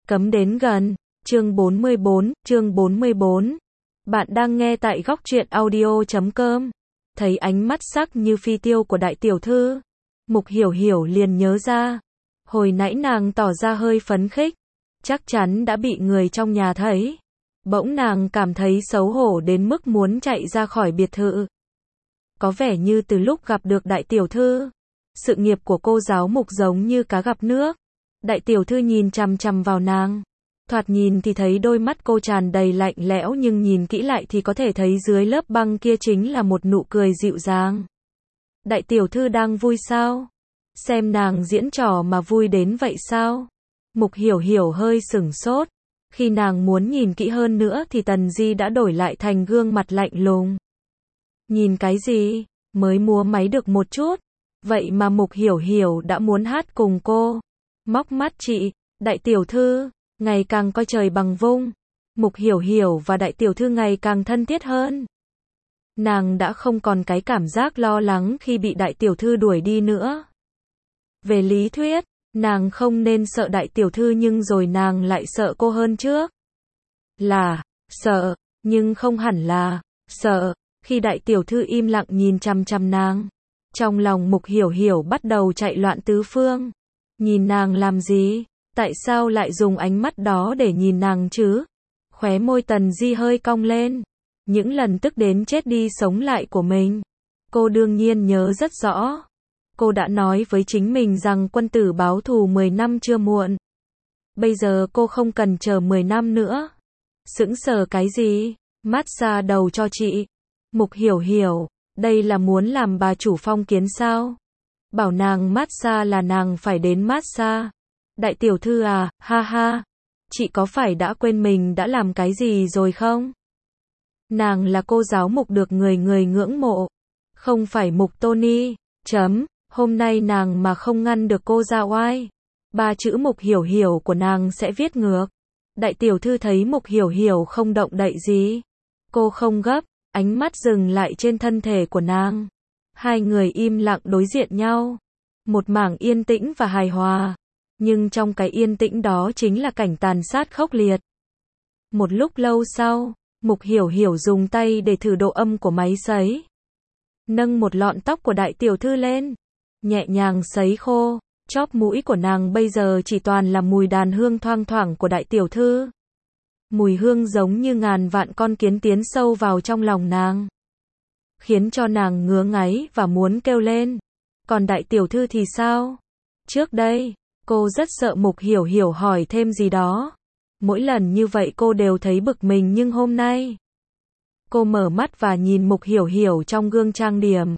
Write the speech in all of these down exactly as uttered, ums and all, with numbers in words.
Cấm đến gần. Chương bốn mươi bốn, chương bốn mươi bốn. Bạn đang nghe tại góc truyện audio chấm com. Thấy ánh mắt sắc như phi tiêu của đại tiểu thư, Mục Hiểu Hiểu liền nhớ ra. Hồi nãy nàng tỏ ra hơi phấn khích, chắc chắn đã bị người trong nhà thấy. Bỗng nàng cảm thấy xấu hổ đến mức muốn chạy ra khỏi biệt thự. Có vẻ như từ lúc gặp được đại tiểu thư, sự nghiệp của cô giáo Mục giống như cá gặp nước. Đại tiểu thư nhìn chằm chằm vào nàng. Thoạt nhìn thì thấy đôi mắt cô tràn đầy lạnh lẽo, nhưng nhìn kỹ lại thì có thể thấy dưới lớp băng kia chính là một nụ cười dịu dàng. Đại tiểu thư đang vui sao? Xem nàng diễn trò mà vui đến vậy sao? Mục Hiểu Hiểu hơi sửng sốt. Khi nàng muốn nhìn kỹ hơn nữa thì Tần Di đã đổi lại thành gương mặt lạnh lùng. Nhìn cái gì? Mới múa máy được một chút. Vậy mà Mục Hiểu Hiểu đã muốn hát cùng cô. Móc mắt chị, đại tiểu thư, ngày càng coi trời bằng vung. Mục Hiểu Hiểu và đại tiểu thư ngày càng thân thiết hơn. Nàng đã không còn cái cảm giác lo lắng khi bị đại tiểu thư đuổi đi nữa. Về lý thuyết, nàng không nên sợ đại tiểu thư, nhưng rồi nàng lại sợ cô hơn trước. Là sợ, nhưng không hẳn là sợ. Khi đại tiểu thư im lặng nhìn chằm chằm nàng, trong lòng Mục Hiểu Hiểu bắt đầu chạy loạn tứ phương. Nhìn nàng làm gì? Tại sao lại dùng ánh mắt đó để nhìn nàng chứ? Khóe môi Tần Di hơi cong lên. Những lần tức đến chết đi sống lại của mình, cô đương nhiên nhớ rất rõ. Cô đã nói với chính mình rằng quân tử báo thù mười năm chưa muộn. Bây giờ cô không cần chờ mười năm nữa. Sững sờ cái gì? Massage đầu cho chị. Mục Hiểu Hiểu, đây là muốn làm bà chủ phong kiến sao? Bảo nàng massage là nàng phải đến massage. Đại tiểu thư à, ha ha. Chị có phải đã quên mình đã làm cái gì rồi không? Nàng là cô giáo Mục được người người ngưỡng mộ. Không phải Mục Tony. Chấm. Hôm nay nàng mà không ngăn được cô ra oai, ba chữ Mục Hiểu Hiểu của nàng sẽ viết ngược. Đại tiểu thư thấy Mục Hiểu Hiểu không động đậy gì. Cô không gấp, ánh mắt dừng lại trên thân thể của nàng. Hai người im lặng đối diện nhau. Một mảng yên tĩnh và hài hòa. Nhưng trong cái yên tĩnh đó chính là cảnh tàn sát khốc liệt. Một lúc lâu sau, Mục Hiểu Hiểu dùng tay để thử độ âm của máy sấy. Nâng một lọn tóc của đại tiểu thư lên, nhẹ nhàng sấy khô. Chóp mũi của nàng bây giờ chỉ toàn là mùi đàn hương thoang thoảng của đại tiểu thư. Mùi hương giống như ngàn vạn con kiến tiến sâu vào trong lòng nàng, khiến cho nàng ngứa ngáy và muốn kêu lên. Còn đại tiểu thư thì sao? Trước đây, cô rất sợ Mục Hiểu Hiểu hỏi thêm gì đó. Mỗi lần như vậy cô đều thấy bực mình, nhưng hôm nay, cô mở mắt và nhìn Mục Hiểu Hiểu trong gương trang điểm.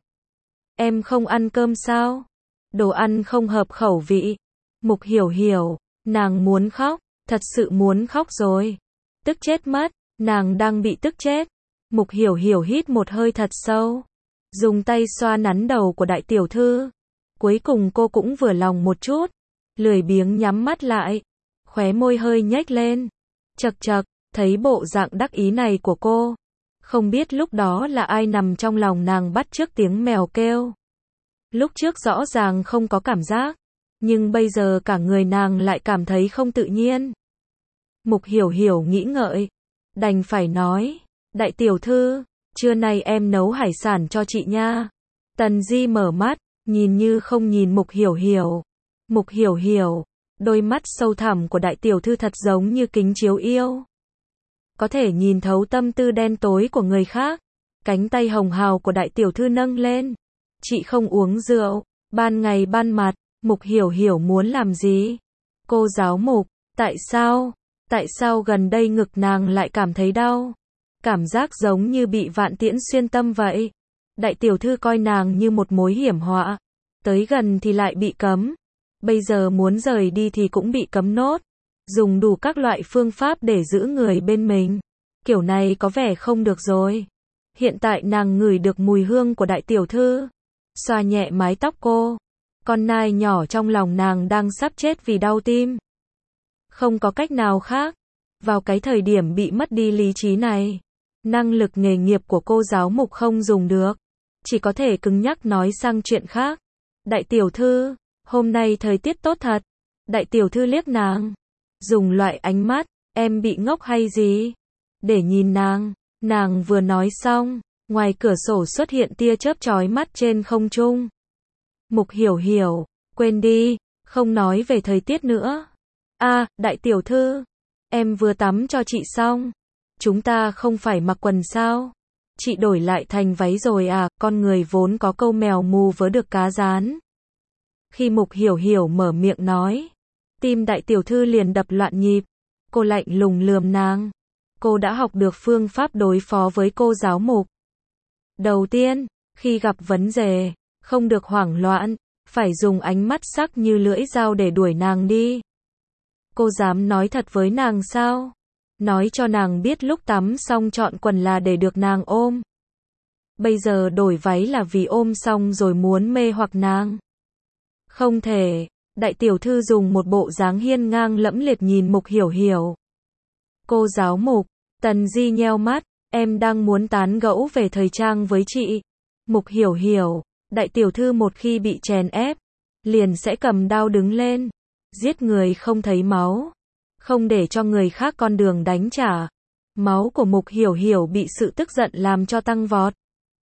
Em không ăn cơm sao? Đồ ăn không hợp khẩu vị. Mục Hiểu Hiểu, nàng muốn khóc, thật sự muốn khóc rồi. Tức chết mất, nàng đang bị tức chết. Mục Hiểu Hiểu hít một hơi thật sâu, dùng tay xoa nắn đầu của đại tiểu thư. Cuối cùng cô cũng vừa lòng một chút, lười biếng nhắm mắt lại, khóe môi hơi nhếch lên. Chậc chậc, thấy bộ dạng đắc ý này của cô, không biết lúc đó là ai nằm trong lòng nàng bắt chước tiếng mèo kêu. Lúc trước rõ ràng không có cảm giác, nhưng bây giờ cả người nàng lại cảm thấy không tự nhiên. Mục Hiểu Hiểu nghĩ ngợi, đành phải nói, đại tiểu thư, trưa nay em nấu hải sản cho chị nha. Tần Di mở mắt, nhìn như không nhìn Mục Hiểu Hiểu. Mục Hiểu Hiểu, đôi mắt sâu thẳm của đại tiểu thư thật giống như kính chiếu yêu. Có thể nhìn thấu tâm tư đen tối của người khác. Cánh tay hồng hào của đại tiểu thư nâng lên. Chị không uống rượu, ban ngày ban mặt. Mục Hiểu Hiểu muốn làm gì? Cô giáo Mục, tại sao? Tại sao gần đây ngực nàng lại cảm thấy đau? Cảm giác giống như bị vạn tiễn xuyên tâm vậy. Đại tiểu thư coi nàng như một mối hiểm họa. Tới gần thì lại bị cấm. Bây giờ muốn rời đi thì cũng bị cấm nốt. Dùng đủ các loại phương pháp để giữ người bên mình. Kiểu này có vẻ không được rồi. Hiện tại nàng ngửi được mùi hương của đại tiểu thư. Xoa nhẹ mái tóc cô. Con nai nhỏ trong lòng nàng đang sắp chết vì đau tim. Không có cách nào khác. Vào cái thời điểm bị mất đi lý trí này, năng lực nghề nghiệp của cô giáo Mục không dùng được. Chỉ có thể cứng nhắc nói sang chuyện khác. Đại tiểu thư, hôm nay thời tiết tốt thật. Đại tiểu thư liếc nàng. dùng loại ánh mắt, em bị ngốc hay gì? Để nhìn nàng, nàng vừa nói xong, ngoài cửa sổ xuất hiện tia chớp chói mắt trên không trung. Mục Hiểu Hiểu, quên đi, không nói về thời tiết nữa. A, đại tiểu thư, em vừa tắm cho chị xong. Chúng ta không phải mặc quần sao? Chị đổi lại thành váy rồi à, con người vốn có câu mèo mù vớ được cá rán. Khi Mục Hiểu Hiểu mở miệng nói, tim đại tiểu thư liền đập loạn nhịp. Cô lạnh lùng lườm nàng. Cô đã học được phương pháp đối phó với cô giáo Mục. Đầu tiên, khi gặp vấn đề, không được hoảng loạn, phải dùng ánh mắt sắc như lưỡi dao để đuổi nàng đi. Cô dám nói thật với nàng sao? Nói cho nàng biết lúc tắm xong chọn quần là để được nàng ôm. Bây giờ đổi váy là vì ôm xong rồi muốn mê hoặc nàng. Không thể, đại tiểu thư dùng một bộ dáng hiên ngang lẫm liệt nhìn Mục Hiểu Hiểu. Cô giáo Mục, Tần Di nheo mắt, em đang muốn tán gẫu về thời trang với chị. Mục Hiểu Hiểu, đại tiểu thư một khi bị chèn ép, liền sẽ cầm đao đứng lên, giết người không thấy máu, không để cho người khác con đường đánh trả. Máu của Mục Hiểu Hiểu bị sự tức giận làm cho tăng vọt.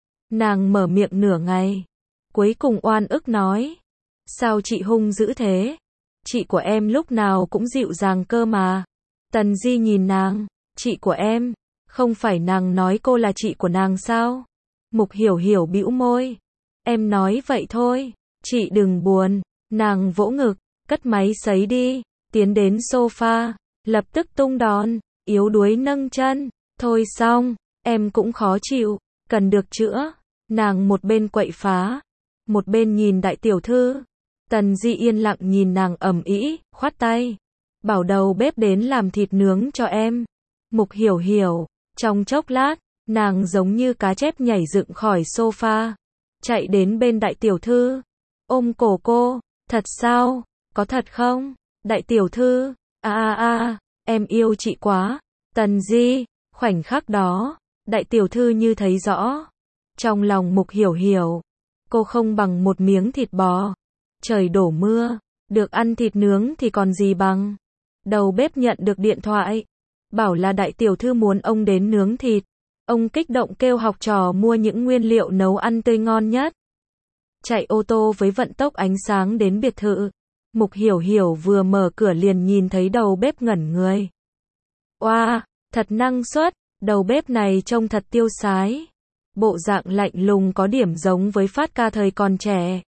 Nàng mở miệng nửa ngày, cuối cùng oan ức nói, sao chị hung dữ thế? Chị của em lúc nào cũng dịu dàng cơ mà. Tần Di nhìn nàng, chị của em, không phải nàng nói cô là chị của nàng sao? Mục Hiểu Hiểu bĩu môi, em nói vậy thôi, chị đừng buồn. Nàng vỗ ngực, cất máy sấy đi, tiến đến sofa, lập tức tung đòn, yếu đuối nâng chân, thôi xong, em cũng khó chịu, cần được chữa. Nàng một bên quậy phá, một bên nhìn đại tiểu thư. Tần Di yên lặng nhìn nàng ầm ĩ, khoát tay, bảo đầu bếp đến làm thịt nướng cho em. Mục Hiểu Hiểu, trong chốc lát, nàng giống như cá chép nhảy dựng khỏi sofa, chạy đến bên đại tiểu thư, ôm cổ cô, thật sao, có thật không? Đại tiểu thư, a a a, em yêu chị quá. Tần Di, khoảnh khắc đó, đại tiểu thư như thấy rõ. Trong lòng Mục Hiểu Hiểu, cô không bằng một miếng thịt bò. Trời đổ mưa, được ăn thịt nướng thì còn gì bằng. Đầu bếp nhận được điện thoại, bảo là đại tiểu thư muốn ông đến nướng thịt. Ông kích động kêu học trò mua những nguyên liệu nấu ăn tươi ngon nhất. Chạy ô tô với vận tốc ánh sáng đến biệt thự. Mục Hiểu Hiểu vừa mở cửa liền nhìn thấy đầu bếp ngẩn người. Oa, wow, thật năng suất, đầu bếp này trông thật tiêu sái. Bộ dạng lạnh lùng có điểm giống với Phát Ca thời còn trẻ.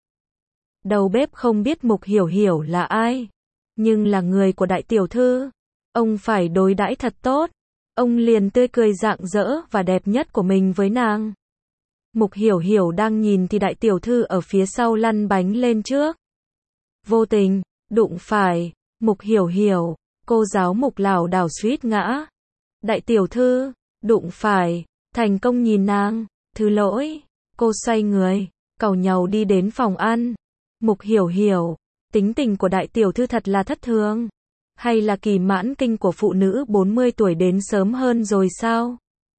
Đầu bếp không biết Mục Hiểu Hiểu là ai, nhưng là người của đại tiểu thư. Ông phải đối đãi thật tốt. Ông liền tươi cười rạng rỡ và đẹp nhất của mình với nàng. Mục Hiểu Hiểu đang nhìn thì đại tiểu thư ở phía sau lăn bánh lên trước. Vô tình, đụng phải, Mục Hiểu Hiểu, cô giáo Mục lảo đảo suýt ngã. Đại tiểu thư, đụng phải, thành công nhìn nàng, thứ lỗi, cô xoay người, càu nhàu đi đến phòng ăn. Mục Hiểu Hiểu, tính tình của đại tiểu thư thật là thất thường. Hay là kỳ mãn kinh của phụ nữ bốn mươi tuổi đến sớm hơn rồi sao?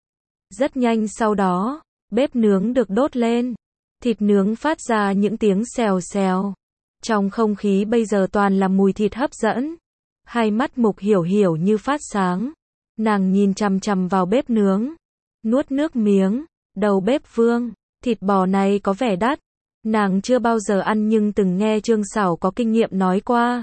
Rất nhanh sau đó, bếp nướng được đốt lên. Thịt nướng phát ra những tiếng xèo xèo. Trong không khí bây giờ toàn là mùi thịt hấp dẫn. Hai mắt Mục Hiểu Hiểu như phát sáng. Nàng nhìn chằm chằm vào bếp nướng. Nuốt nước miếng. Đầu bếp Vương, thịt bò này có vẻ đắt. Nàng chưa bao giờ ăn nhưng từng nghe Trương Sảo có kinh nghiệm nói qua.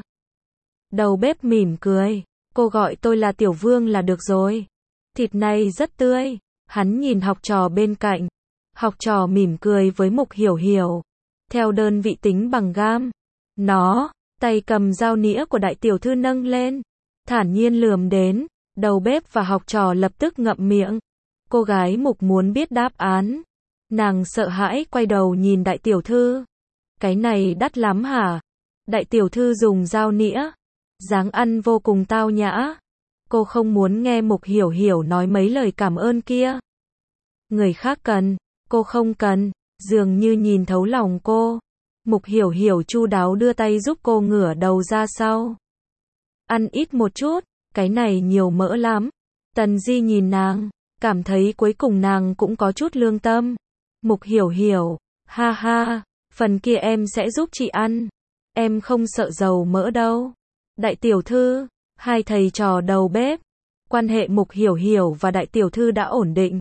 Đầu bếp mỉm cười, cô gọi tôi là Tiểu Vương là được rồi. Thịt này rất tươi. Hắn nhìn học trò bên cạnh. Học trò mỉm cười với Mục Hiểu Hiểu. Theo đơn vị tính bằng gam. Nó, tay cầm dao nĩa của đại tiểu thư nâng lên. Thản nhiên lườm đến. Đầu bếp và học trò lập tức ngậm miệng. Cô gái Mục muốn biết đáp án. Nàng sợ hãi quay đầu nhìn đại tiểu thư. Cái này đắt lắm hả? Đại tiểu thư dùng dao nĩa. Dáng ăn vô cùng tao nhã. Cô không muốn nghe Mục Hiểu Hiểu nói mấy lời cảm ơn kia. Người khác cần, cô không cần. Dường như nhìn thấu lòng cô. Mục Hiểu Hiểu chu đáo đưa tay giúp cô ngửa đầu ra sau. Ăn ít một chút, cái này nhiều mỡ lắm. Tần Di nhìn nàng, cảm thấy cuối cùng nàng cũng có chút lương tâm. Mục Hiểu Hiểu, ha ha, phần kia em sẽ giúp chị ăn. Em không sợ dầu mỡ đâu. Đại tiểu thư, Hai thầy trò đầu bếp. Quan hệ Mục Hiểu Hiểu và đại tiểu thư đã ổn định.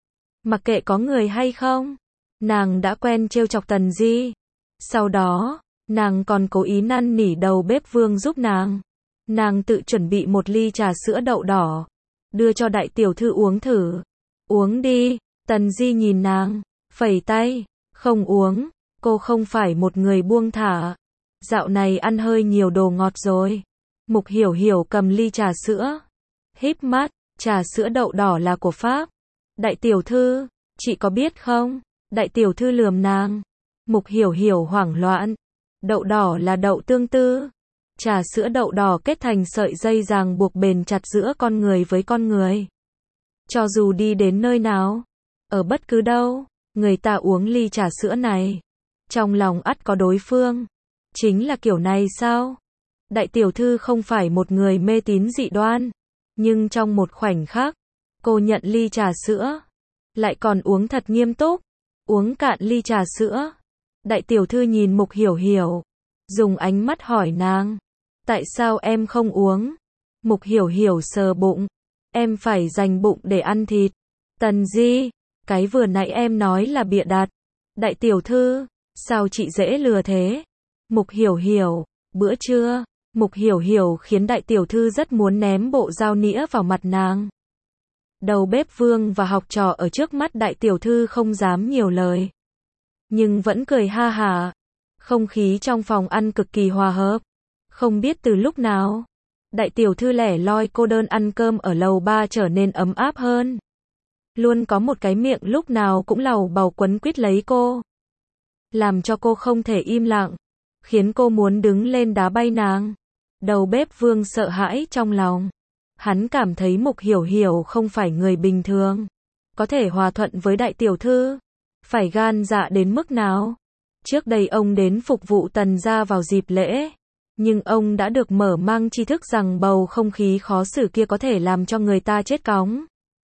Mặc kệ có người hay không, nàng đã quen trêu chọc Tần Di. Sau đó, nàng còn cố ý năn nỉ đầu bếp Vương giúp nàng. Nàng tự chuẩn bị một ly trà sữa đậu đỏ, đưa cho đại tiểu thư uống thử. Uống đi, Tần Di nhìn nàng, phẩy tay, không uống, cô không phải một người buông thả. Dạo này ăn hơi nhiều đồ ngọt rồi. Mục Hiểu Hiểu cầm ly trà sữa, híp mắt, trà sữa đậu đỏ là của Pháp. Đại tiểu thư, chị có biết không? Đại tiểu thư lườm nàng. Mục Hiểu Hiểu hoảng loạn. Đậu đỏ là đậu tương tư. Trà sữa đậu đỏ kết thành sợi dây ràng buộc bền chặt giữa con người với con người. Cho dù đi đến nơi nào, ở bất cứ đâu, người ta uống ly trà sữa này, trong lòng ắt có đối phương. Chính là kiểu này sao? Đại tiểu thư không phải một người mê tín dị đoan, nhưng trong một khoảnh khắc, cô nhận ly trà sữa, lại còn uống thật nghiêm túc, uống cạn ly trà sữa. Đại tiểu thư nhìn Mục Hiểu Hiểu, dùng ánh mắt hỏi nàng, tại sao em không uống? Mục Hiểu Hiểu sờ bụng, em phải dành bụng để ăn thịt. Tần Di, cái vừa nãy em nói là bịa đặt. Đại tiểu thư, sao chị dễ lừa thế? Mục Hiểu Hiểu, bữa trưa. Mục Hiểu Hiểu khiến đại tiểu thư rất muốn ném bộ dao nĩa vào mặt nàng. Đầu bếp Vương và học trò ở trước mắt đại tiểu thư không dám nhiều lời, nhưng vẫn cười ha hả. Không khí trong phòng ăn cực kỳ hòa hợp. Không biết từ lúc nào, đại tiểu thư lẻ loi cô đơn ăn cơm ở lầu ba trở nên ấm áp hơn. Luôn có một cái miệng lúc nào cũng lầu bầu quấn quýt lấy cô, làm cho cô không thể im lặng, khiến cô muốn đứng lên đá bay nàng. Đầu bếp Vương sợ hãi trong lòng. Hắn cảm thấy Mục Hiểu Hiểu không phải người bình thường, có thể hòa thuận với đại tiểu thư. Phải gan dạ đến mức nào? Trước đây ông đến phục vụ Tần gia vào dịp lễ, nhưng ông đã được mở mang tri thức rằng bầu không khí khó xử kia có thể làm cho người ta chết cóng.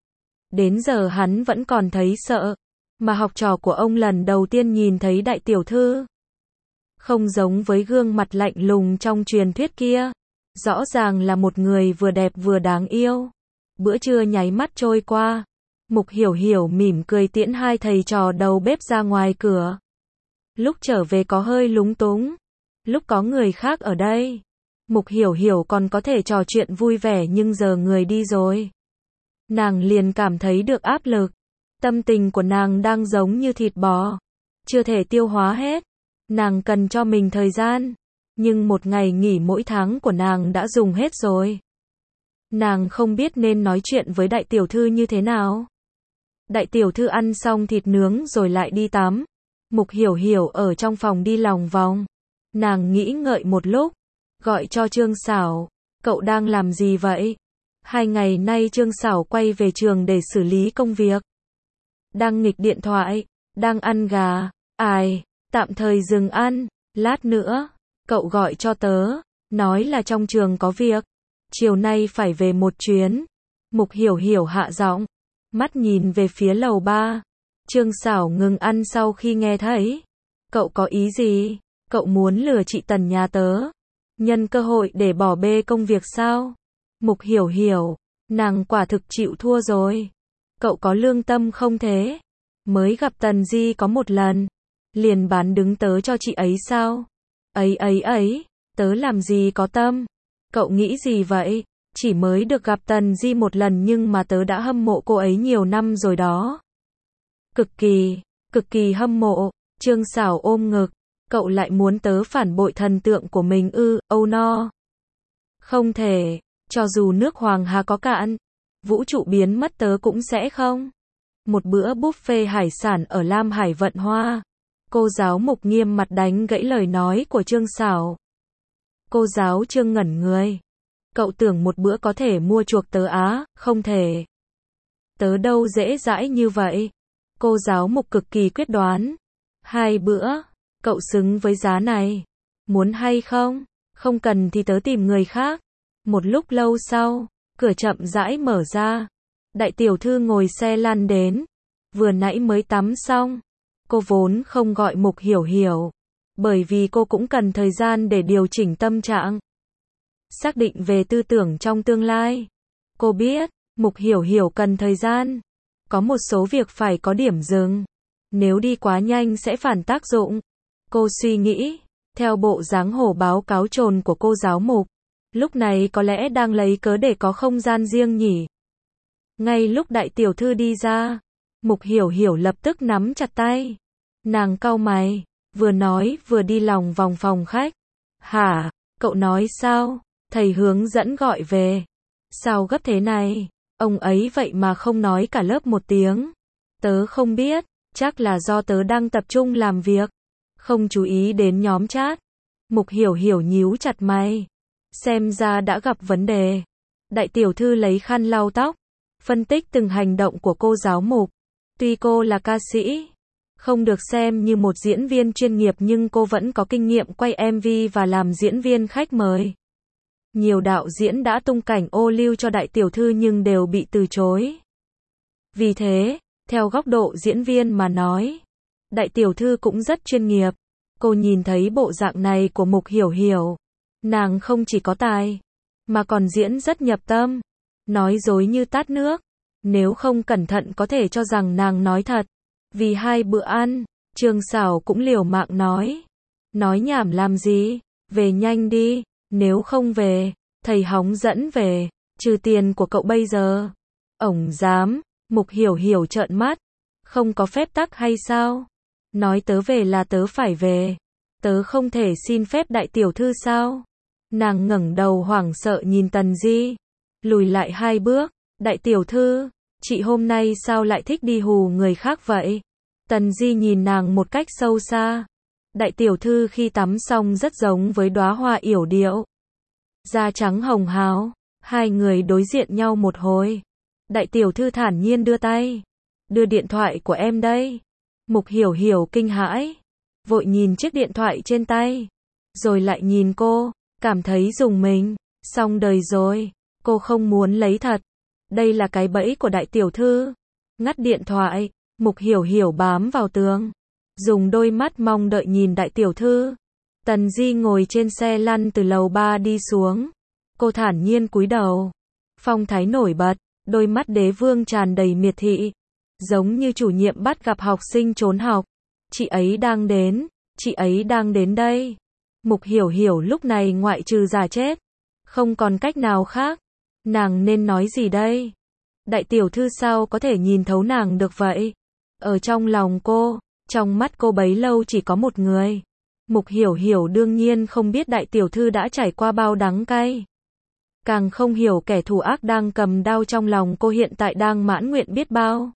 Đến giờ hắn vẫn còn thấy sợ, mà học trò của ông lần đầu tiên nhìn thấy đại tiểu thư, không giống với gương mặt lạnh lùng trong truyền thuyết kia, rõ ràng là một người vừa đẹp vừa đáng yêu. Bữa trưa nháy mắt trôi qua. Mục Hiểu Hiểu mỉm cười tiễn hai thầy trò đầu bếp ra ngoài cửa. Lúc trở về có hơi lúng túng. Lúc có người khác ở đây, Mục Hiểu Hiểu còn có thể trò chuyện vui vẻ, nhưng giờ người đi rồi, nàng liền cảm thấy được áp lực. Tâm tình của nàng đang giống như thịt bò, chưa thể tiêu hóa hết. Nàng cần cho mình thời gian, nhưng một ngày nghỉ mỗi tháng của nàng đã dùng hết rồi. Nàng không biết nên nói chuyện với đại tiểu thư như thế nào. Đại tiểu thư ăn xong thịt nướng rồi lại đi tắm. Mục Hiểu Hiểu ở trong phòng đi lòng vòng. Nàng nghĩ ngợi một lúc, gọi cho Trương Sảo. Cậu đang làm gì vậy? Hai ngày nay Trương Sảo quay về trường để xử lý công việc. Đang nghịch điện thoại, đang ăn gà. Ai, tạm thời dừng ăn, lát nữa, cậu gọi cho tớ, nói là trong trường có việc, chiều nay phải về một chuyến. Mục Hiểu Hiểu hạ giọng, mắt nhìn về phía lầu ba. Trương Sảo ngừng ăn sau khi nghe thấy. Cậu có ý gì? Cậu muốn lừa chị Tần nhà tớ, nhân cơ hội để bỏ bê công việc sao? Mục Hiểu Hiểu, nàng quả thực chịu thua rồi. Cậu có lương tâm không thế? Mới gặp Tần Di có một lần, liền bán đứng tớ cho chị ấy sao? Ấy ấy ấy, tớ làm gì có tâm? Cậu nghĩ gì vậy? Chỉ mới được gặp Tần Di một lần nhưng mà tớ đã hâm mộ cô ấy nhiều năm rồi đó. Cực kỳ, cực kỳ hâm mộ. Trương Sảo ôm ngực. Cậu lại muốn tớ phản bội thần tượng của mình ư? Âu no. Không thể, cho dù nước Hoàng Hà có cạn, vũ trụ biến mất tớ cũng sẽ không. Một bữa buffet hải sản ở Lam Hải Vận Hoa. Cô giáo Mục nghiêm mặt đánh gãy lời nói của Trương Sảo. Cô giáo Trương ngẩn người. Cậu tưởng một bữa có thể mua chuộc tớ á? Không thể. Tớ đâu dễ dãi như vậy. Cô giáo Mục cực kỳ quyết đoán. Hai bữa, cậu xứng với giá này. Muốn hay không? Không cần thì tớ tìm người khác. Một lúc lâu sau, cửa chậm rãi mở ra. Đại tiểu thư ngồi xe lăn đến. Vừa nãy mới tắm xong. Cô vốn không gọi Mục Hiểu Hiểu, bởi vì cô cũng cần thời gian để điều chỉnh tâm trạng. xác định về tư tưởng trong tương lai. Cô biết, Mục Hiểu Hiểu cần thời gian. Có một số việc phải có điểm dừng. Nếu đi quá nhanh sẽ phản tác dụng. Cô suy nghĩ, theo bộ dáng hổ báo cáo trồn của cô giáo Mục. Lúc này có lẽ đang lấy cớ để có không gian riêng nhỉ. Ngay lúc đại tiểu thư đi ra, Mục Hiểu Hiểu lập tức nắm chặt tay. Nàng cau mày, vừa nói vừa đi lòng vòng phòng khách. Hả, cậu nói sao? Thầy hướng dẫn gọi về. Sao gấp thế này? Ông ấy vậy mà không nói cả lớp một tiếng. Tớ không biết, chắc là do tớ đang tập trung làm việc. Không chú ý đến nhóm chat. Mục Hiểu Hiểu nhíu chặt mày. Xem ra đã gặp vấn đề. Đại tiểu thư lấy khăn lau tóc, phân tích từng hành động của cô giáo Mục. Tuy cô là ca sĩ, không được xem như một diễn viên chuyên nghiệp nhưng cô vẫn có kinh nghiệm quay em vê và làm diễn viên khách mời. Nhiều đạo diễn đã tung cảnh ô liu cho đại tiểu thư nhưng đều bị từ chối. Vì thế, theo góc độ diễn viên mà nói, đại tiểu thư cũng rất chuyên nghiệp. Cô nhìn thấy bộ dạng này của Mục Hiểu Hiểu. Nàng không chỉ có tài, mà còn diễn rất nhập tâm. Nói dối như tát nước. Nếu không cẩn thận có thể cho rằng nàng nói thật. Vì hai bữa ăn, Trương Sảo cũng liều mạng nói. Nói nhảm làm gì? Về nhanh đi. Nếu không về, thầy hóng dẫn về. Trừ tiền của cậu bây giờ. Ổng dám. Mục Hiểu Hiểu trợn mắt. Không có phép tắc hay sao? Nói tớ về là tớ phải về. Tớ không thể xin phép đại tiểu thư sao? Nàng ngẩng đầu hoảng sợ nhìn Tần Di. Lùi lại hai bước. Đại tiểu thư, chị hôm nay sao lại thích đi hù người khác vậy? Tần Di nhìn nàng một cách sâu xa. Đại tiểu thư khi tắm xong rất giống với đóa hoa yểu điệu. Da trắng hồng hào. Hai người đối diện nhau một hồi. Đại tiểu thư thản nhiên đưa tay. Đưa điện thoại của em đây. Mục Hiểu Hiểu kinh hãi. Vội nhìn chiếc điện thoại trên tay. Rồi lại nhìn cô. Cảm thấy rùng mình. Xong đời rồi. Cô không muốn lấy thật. Đây là cái bẫy của đại tiểu thư. Ngắt điện thoại. Mục Hiểu Hiểu bám vào tường. Dùng đôi mắt mong đợi nhìn đại tiểu thư. Tần Di ngồi trên xe lăn từ lầu ba đi xuống. Cô thản nhiên cúi đầu. Phong thái nổi bật. Đôi mắt đế vương tràn đầy miệt thị. Giống như chủ nhiệm bắt gặp học sinh trốn học. Chị ấy đang đến. Chị ấy đang đến đây. Mục Hiểu Hiểu lúc này ngoại trừ giả chết. Không còn cách nào khác. Nàng nên nói gì đây? Đại tiểu thư sao có thể nhìn thấu nàng được vậy? Ở trong lòng cô, trong mắt cô bấy lâu chỉ có một người. Mục Hiểu Hiểu đương nhiên không biết đại tiểu thư đã trải qua bao đắng cay. Càng không hiểu kẻ thù ác đang cầm đao trong lòng cô hiện tại đang mãn nguyện biết bao.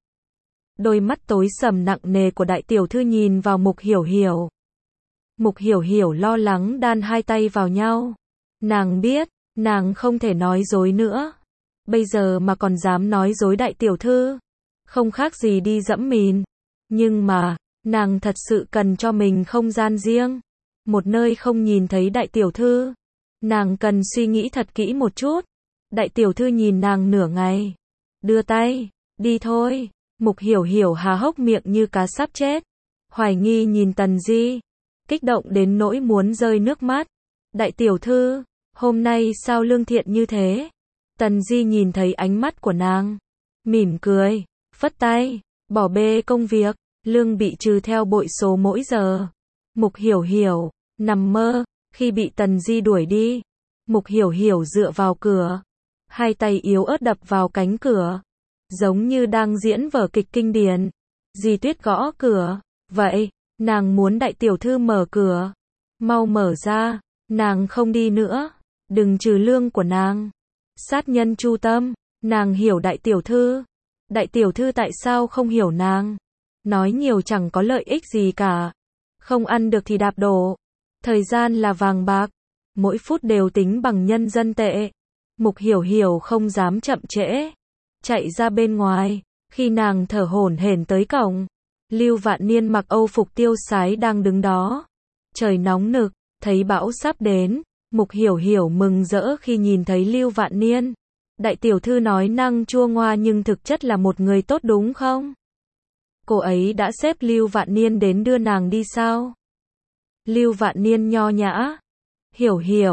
Đôi mắt tối sầm nặng nề của đại tiểu thư nhìn vào Mục Hiểu Hiểu. Mục Hiểu Hiểu lo lắng đan hai tay vào nhau. Nàng biết, nàng không thể nói dối nữa. Bây giờ mà còn dám nói dối đại tiểu thư, không khác gì đi dẫm mìn. Nhưng mà, nàng thật sự cần cho mình không gian riêng. Một nơi không nhìn thấy đại tiểu thư. Nàng cần suy nghĩ thật kỹ một chút. Đại tiểu thư nhìn nàng nửa ngày. Đưa tay, đi thôi. Mục Hiểu Hiểu há hốc miệng như cá sắp chết. Hoài nghi nhìn Tần Di. Kích động đến nỗi muốn rơi nước mắt. Đại tiểu thư, hôm nay sao lương thiện như thế? Tần Di nhìn thấy ánh mắt của nàng. Mỉm cười, phất tay, bỏ bê công việc. Lương bị trừ theo bội số mỗi giờ. Mục Hiểu Hiểu, nằm mơ, khi bị Tần Di đuổi đi. Mục Hiểu Hiểu dựa vào cửa. Hai tay yếu ớt đập vào cánh cửa. Giống như đang diễn vở kịch kinh điển. Di Tuyết gõ cửa. Vậy, nàng muốn đại tiểu thư mở cửa. Mau mở ra, nàng không đi nữa. Đừng trừ lương của nàng. Sát nhân chu tâm, nàng hiểu đại tiểu thư. Đại tiểu thư tại sao không hiểu nàng? Nói nhiều chẳng có lợi ích gì cả. Không ăn được thì đạp đổ. Thời gian là vàng bạc. Mỗi phút đều tính bằng nhân dân tệ. Mục Hiểu Hiểu không dám chậm trễ. Chạy ra bên ngoài. Khi nàng thở hổn hển tới cổng, Lưu Vạn Niên mặc âu phục tiêu sái đang đứng đó. Trời nóng nực, thấy bão sắp đến. Mục Hiểu Hiểu mừng rỡ khi nhìn thấy Lưu Vạn Niên. Đại tiểu thư nói năng chua ngoa nhưng thực chất là một người tốt đúng không? Cô ấy đã xếp Lưu Vạn Niên đến đưa nàng đi sao? Lưu Vạn Niên nho nhã. Hiểu Hiểu,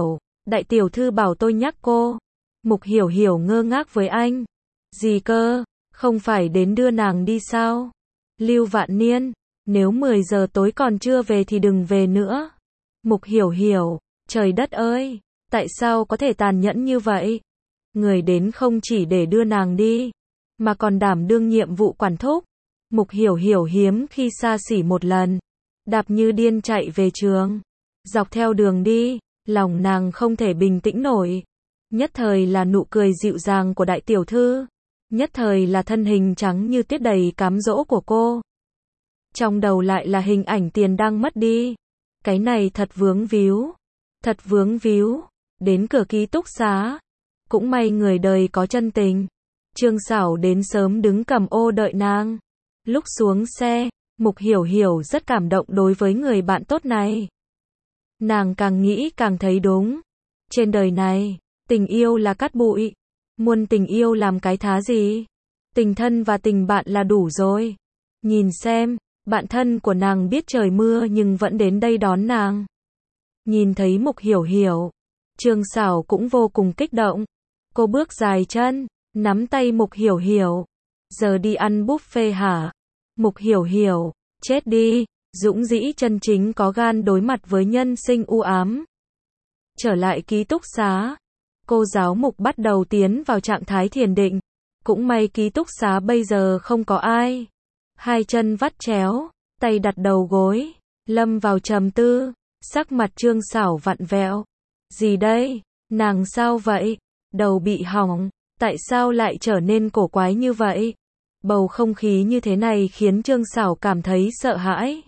Đại tiểu thư bảo tôi nhắc cô. Mục Hiểu Hiểu ngơ ngác với anh. Gì cơ, không phải đến đưa nàng đi sao? Lưu Vạn Niên, nếu mười giờ tối còn chưa về thì đừng về nữa. Mục Hiểu Hiểu, trời đất ơi, tại sao có thể tàn nhẫn như vậy? Người đến không chỉ để đưa nàng đi, mà còn đảm đương nhiệm vụ quản thúc. Mục Hiểu Hiểu hiếm khi xa xỉ một lần, đạp như điên chạy về trường. Dọc theo đường đi, lòng nàng không thể bình tĩnh nổi. Nhất thời là nụ cười dịu dàng của đại tiểu thư, nhất thời là thân hình trắng như tuyết đầy cám dỗ của cô. Trong đầu lại là hình ảnh Tiền đang mất đi. Cái này thật vướng víu, thật vướng víu. Đến cửa ký túc xá, cũng may người đời có chân tình. Trương Sảo đến sớm đứng cầm ô đợi nàng. Lúc xuống xe, Mục Hiểu Hiểu rất cảm động đối với người bạn tốt này. Nàng càng nghĩ càng thấy đúng. Trên đời này, tình yêu là cát bụi. Muôn tình yêu làm cái thá gì? Tình thân và tình bạn là đủ rồi. Nhìn xem, bạn thân của nàng biết trời mưa nhưng vẫn đến đây đón nàng. Nhìn thấy Mục Hiểu Hiểu, Trương Sảo cũng vô cùng kích động. Cô bước dài chân, nắm tay Mục Hiểu Hiểu. Giờ đi ăn buffet hả? Mục Hiểu Hiểu, chết đi, dũng dĩ chân chính có gan đối mặt với nhân sinh u ám. Trở lại ký túc xá, cô giáo Mục bắt đầu tiến vào trạng thái thiền định. Cũng may ký túc xá bây giờ không có ai. Hai chân vắt chéo, tay đặt đầu gối, lâm vào trầm tư. Sắc mặt Trương Sảo vặn vẹo. Gì đây? Nàng sao vậy? Đầu bị hỏng, tại sao lại trở nên cổ quái như vậy? Bầu không khí như thế này khiến Trương Sảo cảm thấy sợ hãi.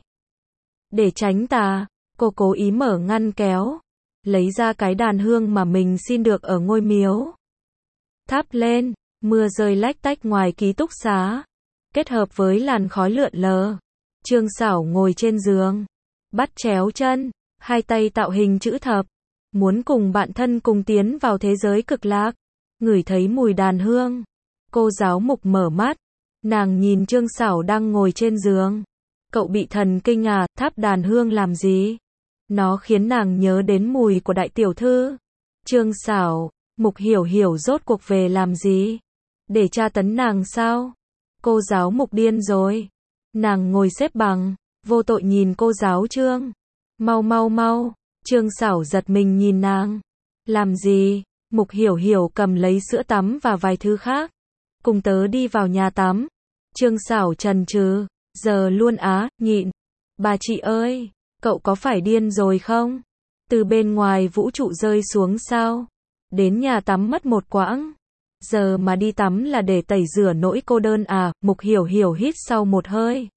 Để tránh tà, cô cố ý mở ngăn kéo, lấy ra cái đàn hương mà mình xin được ở ngôi miếu. Thắp lên, mưa rơi lách tách ngoài ký túc xá, kết hợp với làn khói lượn lờ. Trương Sảo ngồi trên giường, bắt chéo chân, hai tay tạo hình chữ thập, muốn cùng bạn thân cùng tiến vào thế giới cực lạc. Ngửi thấy mùi đàn hương, cô giáo Mục mở mắt, nàng nhìn Trương Sảo đang ngồi trên giường. Cậu bị thần kinh à, thắp đàn hương làm gì? Nó khiến nàng nhớ đến mùi của đại tiểu thư. Trương Sảo, Mục Hiểu Hiểu rốt cuộc về làm gì? Để tra tấn nàng sao? Cô giáo Mục điên rồi. Nàng ngồi xếp bằng, vô tội nhìn cô giáo Trương. Mau mau mau, Trương Sảo giật mình nhìn nàng. Làm gì? Mục Hiểu Hiểu cầm lấy sữa tắm và vài thứ khác. Cùng tớ đi vào nhà tắm. Trương Sảo chần chừ, giờ luôn á, nhịn. Bà chị ơi, cậu có phải điên rồi không? Từ bên ngoài vũ trụ rơi xuống sao? Đến nhà tắm mất một quãng. Giờ mà đi tắm là để tẩy rửa nỗi cô đơn à? Mục Hiểu Hiểu hít sau một hơi.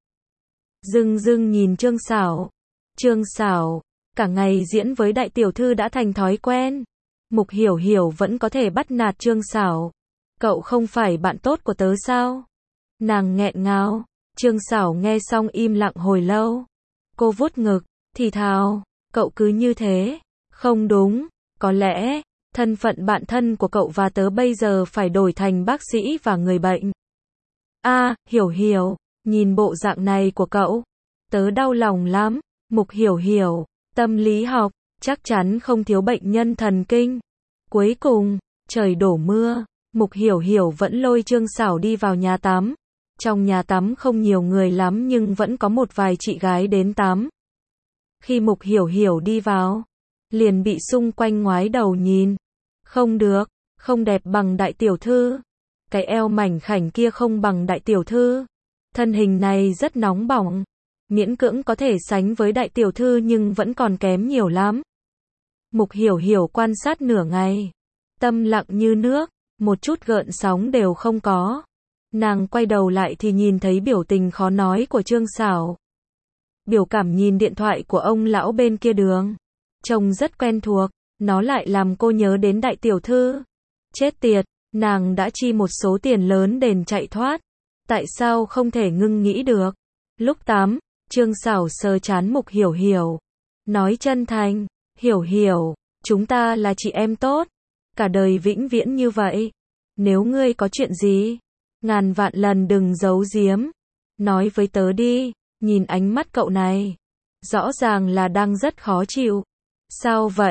Dưng dưng nhìn Trương Sảo. Trương Sảo, cả ngày diễn với đại tiểu thư đã thành thói quen. Mục Hiểu Hiểu vẫn có thể bắt nạt Trương Sảo. Cậu không phải bạn tốt của tớ sao? Nàng nghẹn ngào. Trương Sảo nghe xong im lặng hồi lâu. Cô vuốt ngực, thì thào, cậu cứ như thế. Không đúng, có lẽ, thân phận bạn thân của cậu và tớ bây giờ phải đổi thành bác sĩ và người bệnh. A, à, Hiểu Hiểu, nhìn bộ dạng này của cậu, tớ đau lòng lắm. Mục Hiểu Hiểu, tâm lý học, chắc chắn không thiếu bệnh nhân thần kinh. Cuối cùng, trời đổ mưa, Mục Hiểu Hiểu vẫn lôi Trương Sảo đi vào nhà tắm. Trong nhà tắm không nhiều người lắm nhưng vẫn có một vài chị gái đến tắm. Khi Mục Hiểu Hiểu đi vào, liền bị xung quanh ngoái đầu nhìn. Không được, không đẹp bằng đại tiểu thư. Cái eo mảnh khảnh kia không bằng đại tiểu thư. Thân hình này rất nóng bỏng. Miễn cưỡng có thể sánh với đại tiểu thư nhưng vẫn còn kém nhiều lắm. Mục Hiểu Hiểu quan sát nửa ngày. Tâm lặng như nước, một chút gợn sóng đều không có. Nàng quay đầu lại thì nhìn thấy biểu tình khó nói của Trương Sảo. Biểu cảm nhìn điện thoại của ông lão bên kia đường. Trông rất quen thuộc, nó lại làm cô nhớ đến đại tiểu thư. Chết tiệt, nàng đã chi một số tiền lớn đền chạy thoát. Tại sao không thể ngưng nghĩ được? Lúc tắm, Trương Sảo sờ trán Mục Hiểu Hiểu. Nói chân thành, Hiểu Hiểu, chúng ta là chị em tốt. Cả đời vĩnh viễn như vậy. Nếu ngươi có chuyện gì, ngàn vạn lần đừng giấu giếm. Nói với tớ đi, nhìn ánh mắt cậu này. Rõ ràng là đang rất khó chịu. Sao vậy?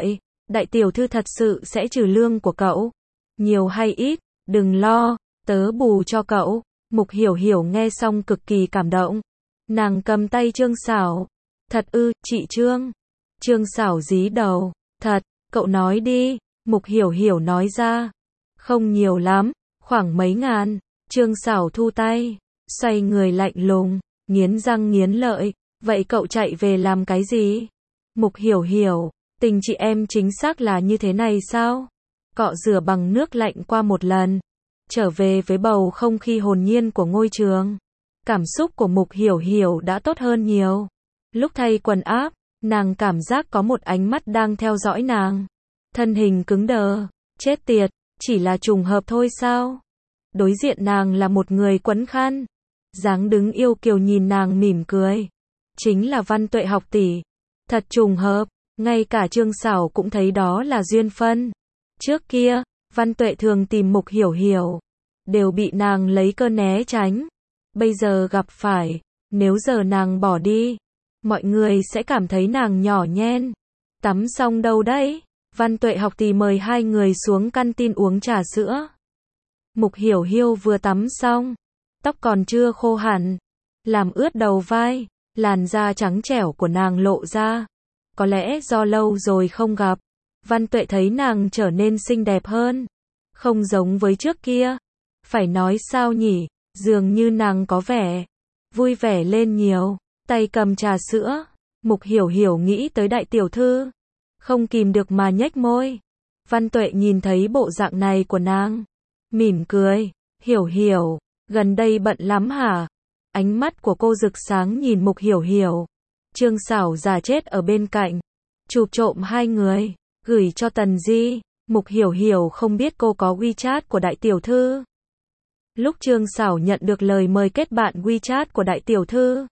đại tiểu thư thật sự sẽ trừ lương của cậu. Nhiều hay ít, đừng lo, tớ bù cho cậu. Mục Hiểu Hiểu nghe xong cực kỳ cảm động. Nàng cầm tay Trương Sảo. Thật ư, chị Trương? Trương Sảo dí đầu. Thật, cậu nói đi. Mục Hiểu Hiểu nói ra. Không nhiều lắm, khoảng mấy ngàn. Trương Sảo thu tay, xoay người lạnh lùng, nghiến răng nghiến lợi. Vậy cậu chạy về làm cái gì? Mục Hiểu Hiểu, tình chị em chính xác là như thế này sao? Cọ rửa bằng nước lạnh qua một lần, trở về với bầu không khí hồn nhiên của ngôi trường. Cảm xúc của Mục Hiểu Hiểu đã tốt hơn nhiều. Lúc thay quần áp, nàng cảm giác có một ánh mắt đang theo dõi nàng. Thân hình cứng đờ, chết tiệt, chỉ là trùng hợp thôi sao? Đối diện nàng là một người quấn khăn, dáng đứng yêu kiều nhìn nàng mỉm cười. Chính là Văn Tuệ học tỷ. Thật trùng hợp, ngay cả Trương Sảo cũng thấy đó là duyên phận. Trước kia, Văn Tuệ thường tìm Mục Hiểu Hiểu, đều bị nàng lấy cơ né tránh. Bây giờ gặp phải, nếu giờ nàng bỏ đi, mọi người sẽ cảm thấy nàng nhỏ nhen. Tắm xong đâu đấy? Văn Tuệ học tỷ mời hai người xuống căn tin uống trà sữa. Mục Hiểu Hiểu vừa tắm xong, tóc còn chưa khô hẳn, làm ướt đầu vai, làn da trắng trẻo của nàng lộ ra. Có lẽ do lâu rồi không gặp, Văn Tuệ thấy nàng trở nên xinh đẹp hơn, không giống với trước kia. Phải nói sao nhỉ, dường như nàng có vẻ vui vẻ lên nhiều, tay cầm trà sữa. Mục Hiểu Hiểu nghĩ tới đại tiểu thư, không kìm được mà nhếch môi. Văn Tuệ nhìn thấy bộ dạng này của nàng, mỉm cười. Hiểu Hiểu, gần đây bận lắm hả? Ánh mắt của cô rực sáng nhìn Mục Hiểu Hiểu. Trương Sảo già chết ở bên cạnh, chụp trộm hai người, gửi cho Tần Di. Mục Hiểu Hiểu không biết cô có WeChat của đại tiểu thư. Lúc Trương Sảo nhận được lời mời kết bạn WeChat của đại tiểu thư,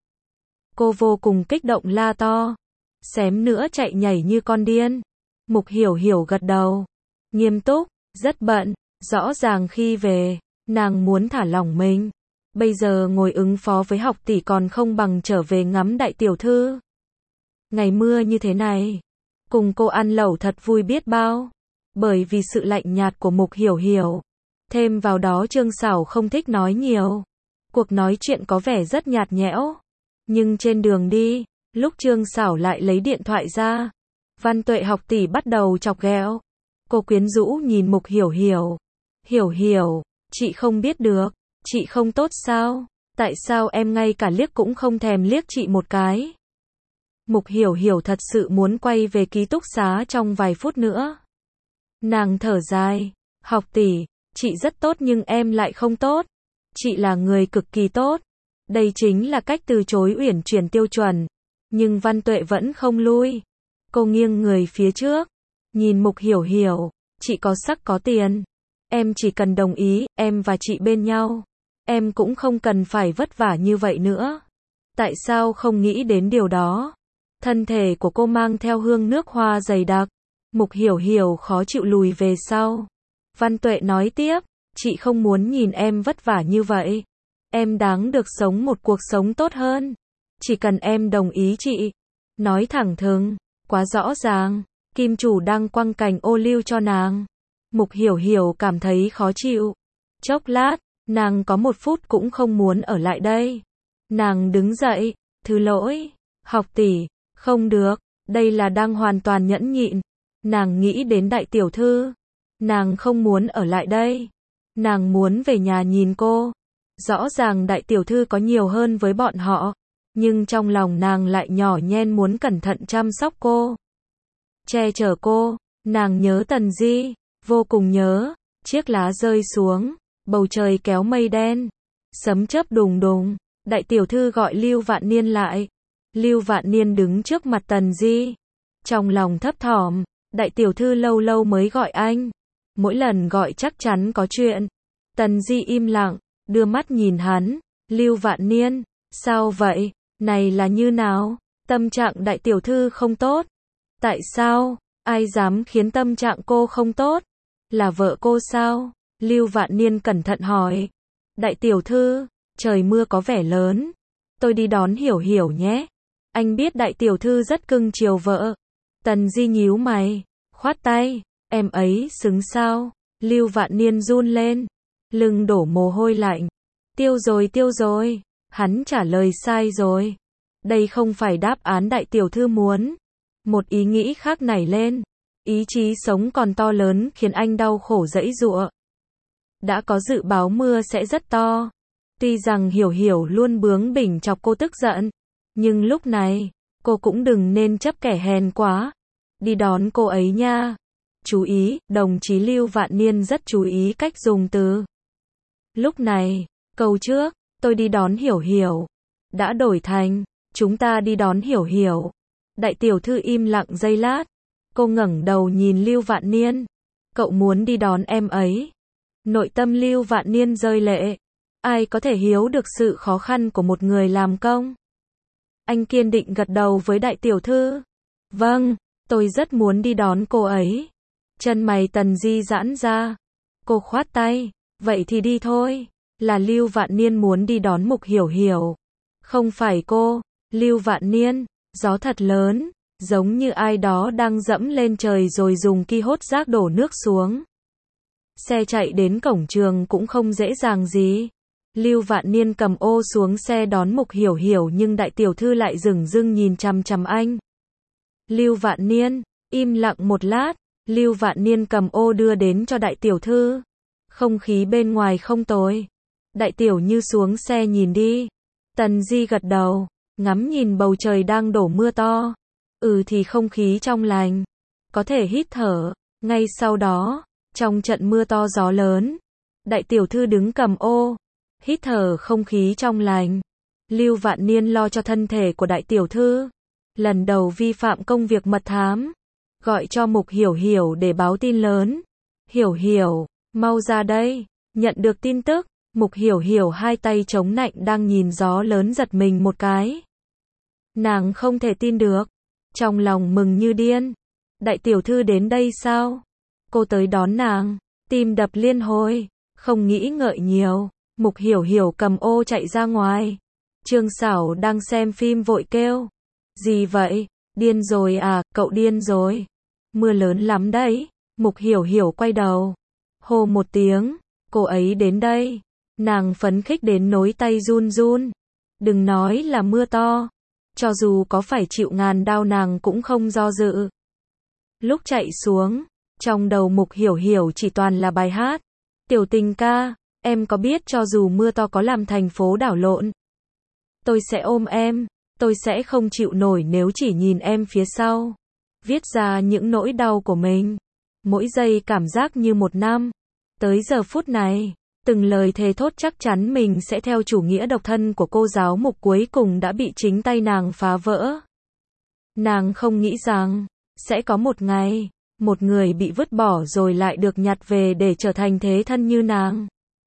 cô vô cùng kích động la to, xém nữa chạy nhảy như con điên. Mục Hiểu Hiểu gật đầu, nghiêm túc, rất bận, rõ ràng khi về, nàng muốn thả lỏng mình. Bây giờ ngồi ứng phó với học tỷ còn không bằng trở về ngắm đại tiểu thư. Ngày mưa như thế này, cùng cô ăn lẩu thật vui biết bao. Bởi vì sự lạnh nhạt của Mục Hiểu Hiểu, thêm vào đó Trương Sảo không thích nói nhiều, cuộc nói chuyện có vẻ rất nhạt nhẽo. Nhưng trên đường đi, lúc Trương Sảo lại lấy điện thoại ra, Văn Tuệ học tỷ bắt đầu chọc ghẹo. Cô quyến rũ nhìn Mục Hiểu Hiểu. Hiểu Hiểu, chị không biết được, chị không tốt sao? Tại sao em ngay cả liếc cũng không thèm liếc chị một cái? Mục Hiểu Hiểu thật sự muốn quay về ký túc xá trong vài phút nữa. Nàng thở dài, học tỷ, chị rất tốt nhưng em lại không tốt. Chị là người cực kỳ tốt. Đây chính là cách từ chối uyển chuyển tiêu chuẩn. Nhưng Văn Tuệ vẫn không lui. Cô nghiêng người phía trước, nhìn Mục Hiểu Hiểu, chị có sắc có tiền. Em chỉ cần đồng ý, em và chị bên nhau. Em cũng không cần phải vất vả như vậy nữa. Tại sao không nghĩ đến điều đó? Thân thể của cô mang theo hương nước hoa dày đặc. Mục Hiểu Hiểu khó chịu lùi về sau. Văn Tuệ nói tiếp, chị không muốn nhìn em vất vả như vậy. Em đáng được sống một cuộc sống tốt hơn. Chỉ cần em đồng ý chị. Nói thẳng thừng, quá rõ ràng. Kim chủ đang quăng cành ô liu cho nàng. Mục Hiểu Hiểu cảm thấy khó chịu. Chốc lát, nàng có một phút cũng không muốn ở lại đây. Nàng đứng dậy, thứ lỗi, học tỷ, không được, đây là đang hoàn toàn nhẫn nhịn. Nàng nghĩ đến đại tiểu thư. Nàng không muốn ở lại đây. Nàng muốn về nhà nhìn cô. Rõ ràng đại tiểu thư có nhiều hơn với bọn họ. Nhưng trong lòng nàng lại nhỏ nhen muốn cẩn thận chăm sóc cô. Che chở cô. Nàng nhớ Tần Di. Vô cùng nhớ. Chiếc lá rơi xuống. Bầu trời kéo mây đen. Sấm chớp đùng đùng. Đại tiểu thư gọi Lưu Vạn Niên lại. Lưu Vạn Niên đứng trước mặt Tần Di. Trong lòng thấp thỏm. Đại tiểu thư lâu lâu mới gọi anh. Mỗi lần gọi chắc chắn có chuyện. Tần Di im lặng, đưa mắt nhìn hắn. Lưu Vạn Niên, sao vậy? Này là như nào? Tâm trạng đại tiểu thư không tốt. Tại sao? Ai dám khiến tâm trạng cô không tốt? Là vợ cô sao? Lưu Vạn Niên cẩn thận hỏi. Đại tiểu thư, trời mưa có vẻ lớn. Tôi đi đón Hiểu Hiểu nhé. Anh biết đại tiểu thư rất cưng chiều vợ. Tần Di nhíu mày. khoát tay, em ấy xứng sao? Lưu Vạn Niên run lên, lưng đổ mồ hôi lạnh. Tiêu rồi tiêu rồi, hắn trả lời sai rồi. Đây không phải đáp án đại tiểu thư muốn. Một ý nghĩ khác nảy lên, ý chí sống còn to lớn khiến anh đau khổ giãy giụa. Đã có dự báo mưa sẽ rất to. Tuy rằng Hiểu Hiểu luôn bướng bỉnh chọc cô tức giận, nhưng lúc này, cô cũng đừng nên chấp kẻ hèn quá. Đi đón cô ấy nha. Chú ý, đồng chí Lưu Vạn Niên rất chú ý cách dùng từ. Lúc này, câu trước, tôi đi đón Hiểu Hiểu, đã đổi thành, chúng ta đi đón Hiểu Hiểu. Đại tiểu thư im lặng giây lát. Cô ngẩng đầu nhìn Lưu Vạn Niên. Cậu muốn đi đón em ấy. Nội tâm Lưu Vạn Niên rơi lệ. Ai có thể hiểu được sự khó khăn của một người làm công? Anh kiên định gật đầu với đại tiểu thư. Vâng, tôi rất muốn đi đón cô ấy. Chân mày Tần Di giãn ra. Cô khoát tay. Vậy thì đi thôi. Là Lưu Vạn Niên muốn đi đón Mục Hiểu Hiểu. Không phải cô. Lưu Vạn Niên. Gió thật lớn. Giống như ai đó đang dẫm lên trời rồi dùng ki hốt rác đổ nước xuống. Xe chạy đến cổng trường cũng không dễ dàng gì. Lưu Vạn Niên cầm ô xuống xe đón Mục Hiểu Hiểu nhưng đại tiểu thư lại dửng dưng nhìn chằm chằm anh. Lưu Vạn Niên, im lặng một lát, Lưu Vạn Niên cầm ô đưa đến cho đại tiểu thư. Không khí bên ngoài không tồi. Đại tiểu như xuống xe nhìn đi. Tần Di gật đầu, ngắm nhìn bầu trời đang đổ mưa to. Ừ thì không khí trong lành. Có thể hít thở. Ngay sau đó, trong trận mưa to gió lớn, đại tiểu thư đứng cầm ô, hít thở không khí trong lành. Lưu Vạn Niên lo cho thân thể của đại tiểu thư. Lần đầu vi phạm công việc mật thám. Gọi cho Mục Hiểu Hiểu để báo tin lớn. Hiểu Hiểu, mau ra đây. Nhận được tin tức, Mục Hiểu Hiểu hai tay chống nạnh đang nhìn gió lớn giật mình một cái. Nàng không thể tin được. Trong lòng mừng như điên. Đại tiểu thư đến đây sao? Cô tới đón nàng. Tim đập liên hồi. Không nghĩ ngợi nhiều. Mục Hiểu Hiểu cầm ô chạy ra ngoài. Trương Sảo đang xem phim vội kêu. Gì vậy? Điên rồi à? Cậu điên rồi. Mưa lớn lắm đấy. Mục Hiểu Hiểu quay đầu. Hô một tiếng. Cô ấy đến đây. Nàng phấn khích đến nối tay run run. Đừng nói là mưa to. Cho dù có phải chịu ngàn đao nàng cũng không do dự. Lúc chạy xuống, trong đầu Mục Hiểu Hiểu chỉ toàn là bài hát. Tiểu tình ca, em có biết cho dù mưa to có làm thành phố đảo lộn, tôi sẽ ôm em, tôi sẽ không chịu nổi nếu chỉ nhìn em phía sau. Viết ra những nỗi đau của mình. Mỗi giây cảm giác như một năm. Tới giờ phút này, từng lời thề thốt chắc chắn mình sẽ theo chủ nghĩa độc thân của cô giáo Mục cuối cùng đã bị chính tay nàng phá vỡ. Nàng không nghĩ rằng, sẽ có một ngày, một người bị vứt bỏ rồi lại được nhặt về để trở thành thế thân như nàng.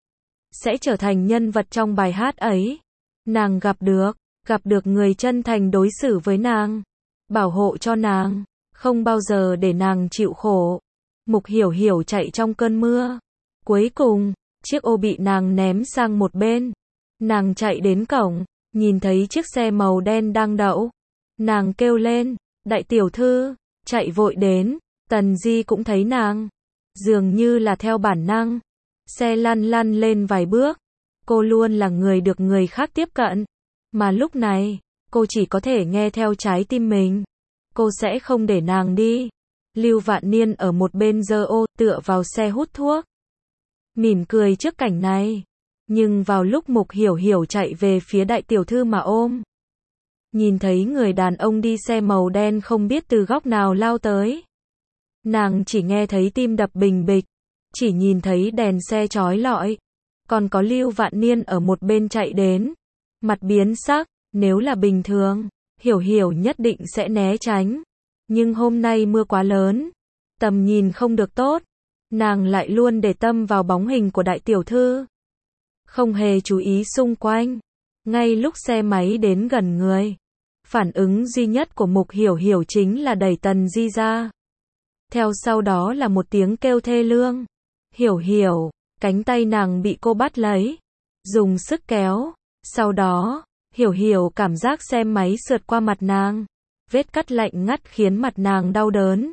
Sẽ trở thành nhân vật trong bài hát ấy. Nàng gặp được, gặp được người chân thành đối xử với nàng, bảo hộ cho nàng, không bao giờ để nàng chịu khổ. Mục Hiểu Hiểu chạy trong cơn mưa. Cuối cùng, chiếc ô bị nàng ném sang một bên. Nàng chạy đến cổng, nhìn thấy chiếc xe màu đen đang đậu. Nàng kêu lên, đại tiểu thư, chạy vội đến. Tần Di cũng thấy nàng. Dường như là theo bản năng. Xe lăn lăn lên vài bước. Cô luôn là người được người khác tiếp cận. Mà lúc này, cô chỉ có thể nghe theo trái tim mình. Cô sẽ không để nàng đi. Lưu Vạn Niên ở một bên giơ ô, tựa vào xe hút thuốc. Mỉm cười trước cảnh này. Nhưng vào lúc Mục Hiểu Hiểu chạy về phía đại tiểu thư mà ôm, nhìn thấy người đàn ông đi xe màu đen không biết từ góc nào lao tới. Nàng chỉ nghe thấy tim đập bình bịch. Chỉ nhìn thấy đèn xe chói lọi. Còn có Lưu Vạn Niên ở một bên chạy đến. Mặt biến sắc. Nếu là bình thường, Hiểu Hiểu nhất định sẽ né tránh. Nhưng hôm nay mưa quá lớn. Tầm nhìn không được tốt. Nàng lại luôn để tâm vào bóng hình của đại tiểu thư. Không hề chú ý xung quanh. Ngay lúc xe máy đến gần người, phản ứng duy nhất của Mục Hiểu Hiểu chính là đẩy Tần Di ra. Theo sau đó là một tiếng kêu thê lương. Hiểu Hiểu, cánh tay nàng bị cô bắt lấy. Dùng sức kéo. Sau đó, Hiểu Hiểu cảm giác xe máy sượt qua mặt nàng. Vết cắt lạnh ngắt khiến mặt nàng đau đớn.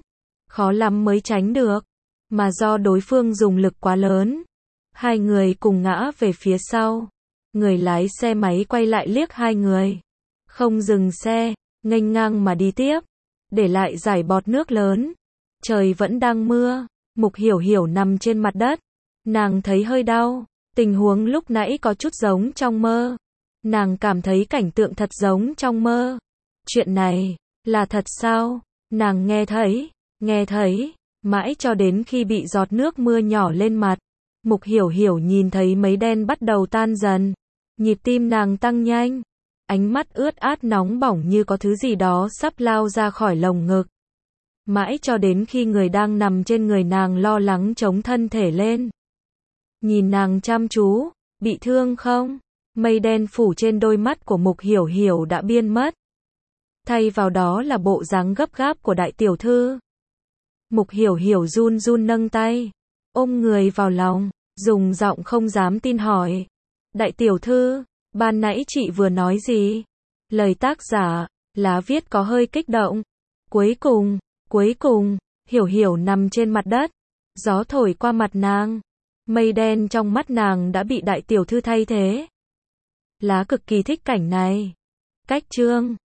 khó lắm mới tránh được, mà do đối phương dùng lực quá lớn. Hai người cùng ngã về phía sau. Người lái xe máy quay lại liếc hai người. Không dừng xe, nghênh ngang mà đi tiếp. Để lại dải bọt nước lớn. Trời vẫn đang mưa. Mục Hiểu Hiểu nằm trên mặt đất. Nàng thấy hơi đau. Tình huống lúc nãy có chút giống trong mơ. Nàng cảm thấy cảnh tượng thật giống trong mơ. Chuyện này, là thật sao? Nàng nghe thấy, nghe thấy, mãi cho đến khi bị giọt nước mưa nhỏ lên mặt. Mục Hiểu Hiểu nhìn thấy mấy đen bắt đầu tan dần. Nhịp tim nàng tăng nhanh. Ánh mắt ướt át nóng bỏng như có thứ gì đó sắp lao ra khỏi lồng ngực. Mãi cho đến khi người đang nằm trên người nàng lo lắng chống thân thể lên. Nhìn nàng chăm chú, bị thương không? Mây đen phủ trên đôi mắt của Mục Hiểu Hiểu đã biến mất. Thay vào đó là bộ dáng gấp gáp của đại tiểu thư. Mục Hiểu Hiểu run run nâng tay, ôm người vào lòng, dùng giọng không dám tin hỏi. Đại tiểu thư, ban nãy chị vừa nói gì? Lời tác giả, lá viết có hơi kích động. Cuối cùng, cuối cùng, Hiểu Hiểu nằm trên mặt đất. Gió thổi qua mặt nàng. Mây đen trong mắt nàng đã bị đại tiểu thư thay thế. Lá cực kỳ thích cảnh này. Cách chương